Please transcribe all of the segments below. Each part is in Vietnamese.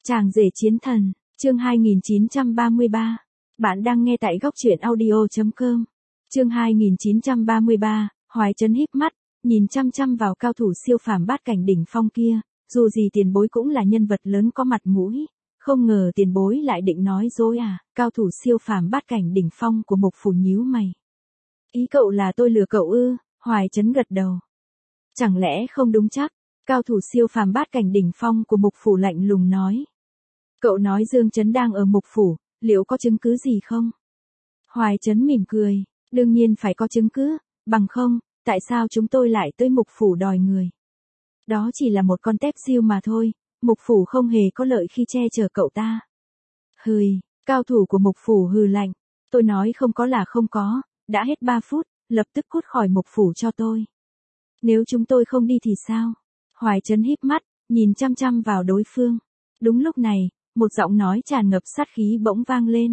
Chàng rể chiến thần, chương 2933. Bạn đang nghe tại góc truyện audio.com. Chương 2933, Hoài Trấn híp mắt, nhìn chăm chăm vào cao thủ siêu phàm bát cảnh đỉnh phong kia, dù gì tiền bối cũng là nhân vật lớn có mặt mũi, không ngờ tiền bối lại định nói dối à, cao thủ siêu phàm bát cảnh đỉnh phong của Mục Phủ nhíu mày. Ý cậu là tôi lừa cậu ư? Hoài Trấn gật đầu. Chẳng lẽ không đúng chắc? Cao thủ siêu phàm bát cảnh đỉnh phong của Mục Phủ lạnh lùng nói. Cậu nói Dương Trấn đang ở Mục Phủ, liệu có chứng cứ gì không? Hoài Trấn mỉm cười, đương nhiên phải có chứng cứ, bằng không, tại sao chúng tôi lại tới Mục Phủ đòi người? Đó chỉ là một con tép diêu mà thôi, Mục Phủ không hề có lợi khi che chở cậu ta. Hừi, cao thủ của Mục Phủ hừ lạnh, tôi nói không có là không có, đã hết 3 phút, lập tức cút khỏi Mục Phủ cho tôi. Nếu chúng tôi không đi thì sao? Hoài Trấn híp mắt, nhìn chăm chăm vào đối phương. Đúng lúc này, một giọng nói tràn ngập sát khí bỗng vang lên.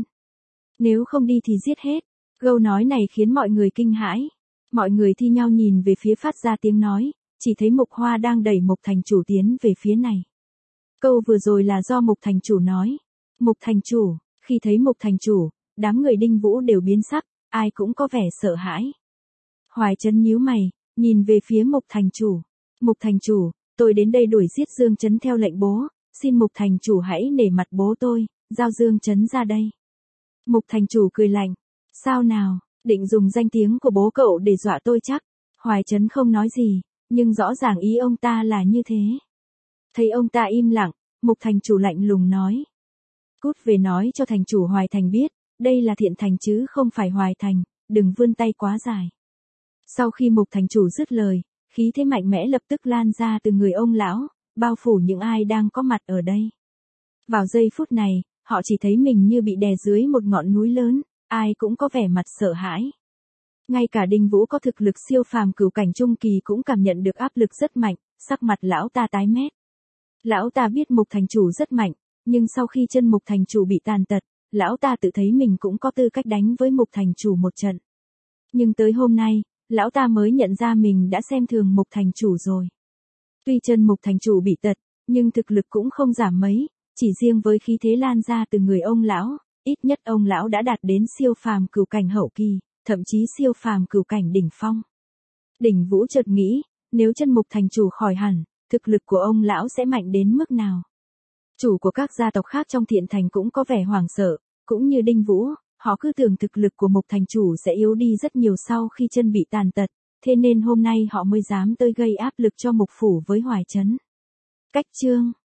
Nếu không đi thì giết hết. Câu nói này khiến mọi người kinh hãi. Mọi người thi nhau nhìn về phía phát ra tiếng nói, chỉ thấy Mục Hoa đang đẩy Mục Thành Chủ tiến về phía này. Câu vừa rồi là do Mục Thành Chủ nói. Mục Thành Chủ, khi thấy Mục Thành Chủ, đám người Đinh Vũ đều biến sắc, ai cũng có vẻ sợ hãi. Hoài Trấn nhíu mày, nhìn về phía Mục Thành Chủ. Mục Thành Chủ, tôi đến đây đuổi giết Dương Trấn theo lệnh bố, xin Mục Thành Chủ hãy nể mặt bố tôi, giao Dương Trấn ra đây. Mục Thành Chủ cười lạnh, sao nào, định dùng danh tiếng của bố cậu để dọa tôi chắc? Hoài Trấn không nói gì, nhưng rõ ràng ý ông ta là như thế. Thấy ông ta im lặng, Mục Thành Chủ lạnh lùng nói. Cút về nói cho Thành Chủ Hoài Thành biết, đây là Thiện Thành chứ không phải Hoài Thành, đừng vươn tay quá dài. Sau khi Mục Thành Chủ dứt lời, khí thế mạnh mẽ lập tức lan ra từ người ông lão, bao phủ những ai đang có mặt ở đây. Vào giây phút này, họ chỉ thấy mình như bị đè dưới một ngọn núi lớn, ai cũng có vẻ mặt sợ hãi. Ngay cả Đinh Vũ có thực lực siêu phàm cửu cảnh trung kỳ cũng cảm nhận được áp lực rất mạnh, sắc mặt lão ta tái mét. Lão ta biết Mục Thành Chủ rất mạnh, nhưng sau khi chân Mục Thành Chủ bị tàn tật, lão ta tự thấy mình cũng có tư cách đánh với Mục Thành Chủ một trận. Nhưng tới hôm nay, lão ta mới nhận ra mình đã xem thường Mục Thành Chủ rồi. Tuy chân Mục Thành Chủ bị tật, nhưng thực lực cũng không giảm mấy, chỉ riêng với khí thế lan ra từ người ông lão, ít nhất ông lão đã đạt đến siêu phàm cửu cảnh hậu kỳ, thậm chí siêu phàm cửu cảnh đỉnh phong. Đỉnh Vũ chợt nghĩ, nếu chân Mục Thành Chủ khỏi hẳn, thực lực của ông lão sẽ mạnh đến mức nào? Chủ của các gia tộc khác trong Thiện Thành cũng có vẻ hoảng sợ, cũng như Đinh Vũ, họ cứ tưởng thực lực của Mục Thành Chủ sẽ yếu đi rất nhiều sau khi chân bị tàn tật, thế nên hôm nay họ mới dám tới gây áp lực cho Mục Phủ với Hoài Trấn. Cách chương